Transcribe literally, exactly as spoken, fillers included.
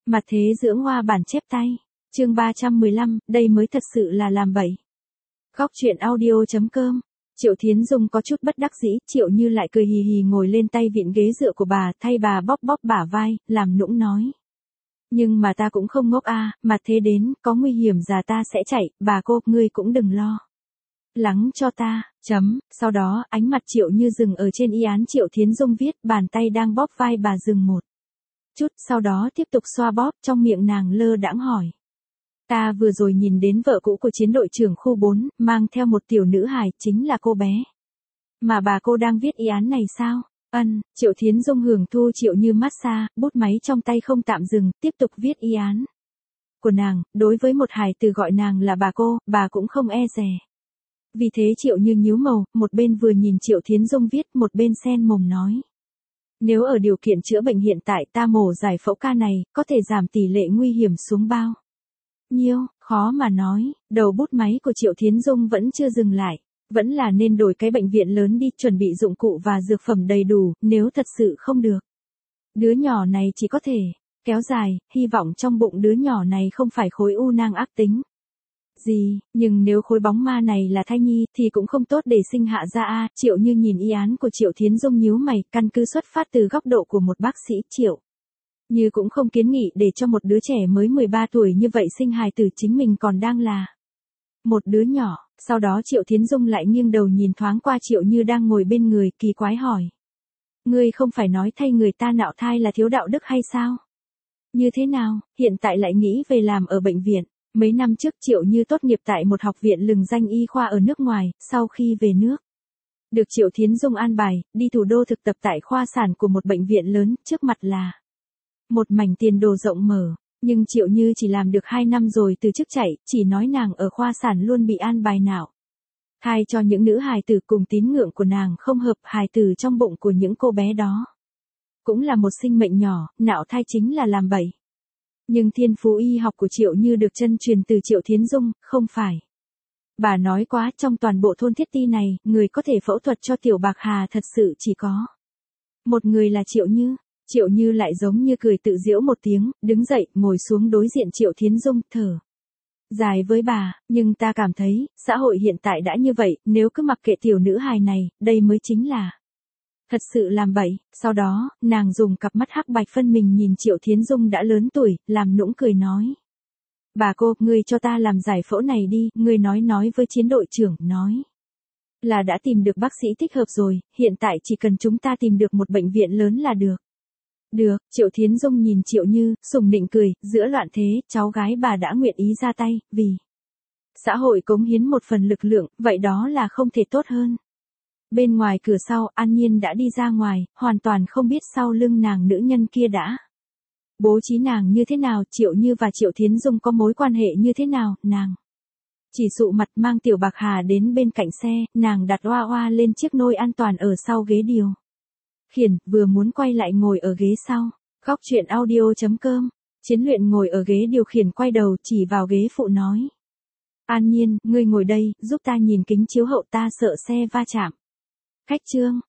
Mặt thế dưỡng hoa bản chép tay. Chương ba trăm mười lăm, đây mới thật sự là làm bậy. Góc truyện audio.com. Triệu Thiến Dung có chút bất đắc dĩ, Triệu Như lại cười hì hì ngồi lên tay vịn ghế dựa của bà, thay bà bóp bóp bả vai, làm nũng nói. Nhưng mà ta cũng không ngốc a, mà thế đến, có nguy hiểm già ta sẽ chạy, bà cô, ngươi cũng đừng lo lắng cho ta, chấm, sau đó, ánh mặt Triệu Như dừng ở trên y án Triệu Thiến Dung viết, bàn tay đang bóp vai bà dừng một chút, sau đó tiếp tục xoa bóp, trong miệng nàng lơ đãng hỏi. Ta vừa rồi nhìn đến vợ cũ của chiến đội trưởng khu bốn, mang theo một tiểu nữ hài, chính là cô bé. Mà bà cô đang viết y án này sao? Ân, Triệu Thiến Dung hưởng thu Triệu Như massage, bút máy trong tay không tạm dừng, tiếp tục viết y án của nàng, đối với một hài từ gọi nàng là bà cô, bà cũng không e dè. Vì thế Triệu Như nhíu màu, một bên vừa nhìn Triệu Thiến Dung viết, một bên sen mồm nói. Nếu ở điều kiện chữa bệnh hiện tại ta mổ giải phẫu ca này, có thể giảm tỷ lệ nguy hiểm xuống bao nhiêu, khó mà nói, đầu bút máy của Triệu Thiến Dung vẫn chưa dừng lại. Vẫn là nên đổi cái bệnh viện lớn đi, chuẩn bị dụng cụ và dược phẩm đầy đủ, nếu thật sự không được. Đứa nhỏ này chỉ có thể kéo dài, hy vọng trong bụng đứa nhỏ này không phải khối u nang ác tính. Gì, nhưng nếu khối bóng ma này là thai nhi thì cũng không tốt để sinh hạ ra a. Triệu Như nhìn y án của Triệu Thiến Dung nhíu mày, căn cứ xuất phát từ góc độ của một bác sĩ, Triệu Như cũng không kiến nghị để cho một đứa trẻ mới mười ba tuổi như vậy sinh hài tử, chính mình còn đang là một đứa nhỏ. Sau đó Triệu Thiến Dung lại nghiêng đầu nhìn thoáng qua Triệu Như đang ngồi bên người, kỳ quái hỏi. Ngươi không phải nói thay người ta nạo thai là thiếu đạo đức hay sao? Như thế nào, hiện tại lại nghĩ về làm ở bệnh viện? Mấy năm trước Triệu Như tốt nghiệp tại một học viện lừng danh y khoa ở nước ngoài, sau khi về nước. Được Triệu Thiến Dung an bài, đi thủ đô thực tập tại khoa sản của một bệnh viện lớn, trước mặt là một mảnh tiền đồ rộng mở. Nhưng Triệu Như chỉ làm được hai năm rồi từ chức chạy, chỉ nói nàng ở khoa sản luôn bị an bài nạo thai cho những nữ hài tử cùng tín ngưỡng của nàng không hợp, hài tử trong bụng của những cô bé đó cũng là một sinh mệnh nhỏ, nạo thai chính là làm bậy. Nhưng thiên phú y học của Triệu Như được chân truyền từ Triệu Thiến Dung, không phải. Bà nói quá, trong toàn bộ thôn Thiết Ti này, người có thể phẫu thuật cho tiểu Bạc Hà thật sự chỉ có một người là Triệu Như. Triệu Như lại giống như cười tự giễu một tiếng, đứng dậy, ngồi xuống đối diện Triệu Thiến Dung, thở dài với bà, nhưng ta cảm thấy, xã hội hiện tại đã như vậy, nếu cứ mặc kệ tiểu nữ hài này, đây mới chính là thật sự làm bậy. Sau đó, nàng dùng cặp mắt hắc bạch phân mình nhìn Triệu Thiến Dung đã lớn tuổi, làm nũng cười nói. Bà cô, ngươi cho ta làm giải phẫu này đi, ngươi nói nói với chiến đội trưởng, nói là đã tìm được bác sĩ thích hợp rồi, hiện tại chỉ cần chúng ta tìm được một bệnh viện lớn là được. Được, Triệu Thiến Dung nhìn Triệu Như, sùng nịnh cười, giữa loạn thế, cháu gái bà đã nguyện ý ra tay, vì xã hội cống hiến một phần lực lượng, vậy đó là không thể tốt hơn. Bên ngoài cửa sau, An Nhiên đã đi ra ngoài, hoàn toàn không biết sau lưng nàng nữ nhân kia đã bố trí nàng như thế nào, Triệu Như và Triệu Thiến Dung có mối quan hệ như thế nào, nàng chỉ sụ mặt mang tiểu Bạc Hà đến bên cạnh xe, nàng đặt oa oa lên chiếc nôi an toàn ở sau ghế điều khiển, vừa muốn quay lại ngồi ở ghế sau. Góc truyện audio.com. Chiến Luyện ngồi ở ghế điều khiển quay đầu chỉ vào ghế phụ nói. An Nhiên, ngươi ngồi đây, giúp ta nhìn kính chiếu hậu, ta sợ xe va chạm. Khách trương,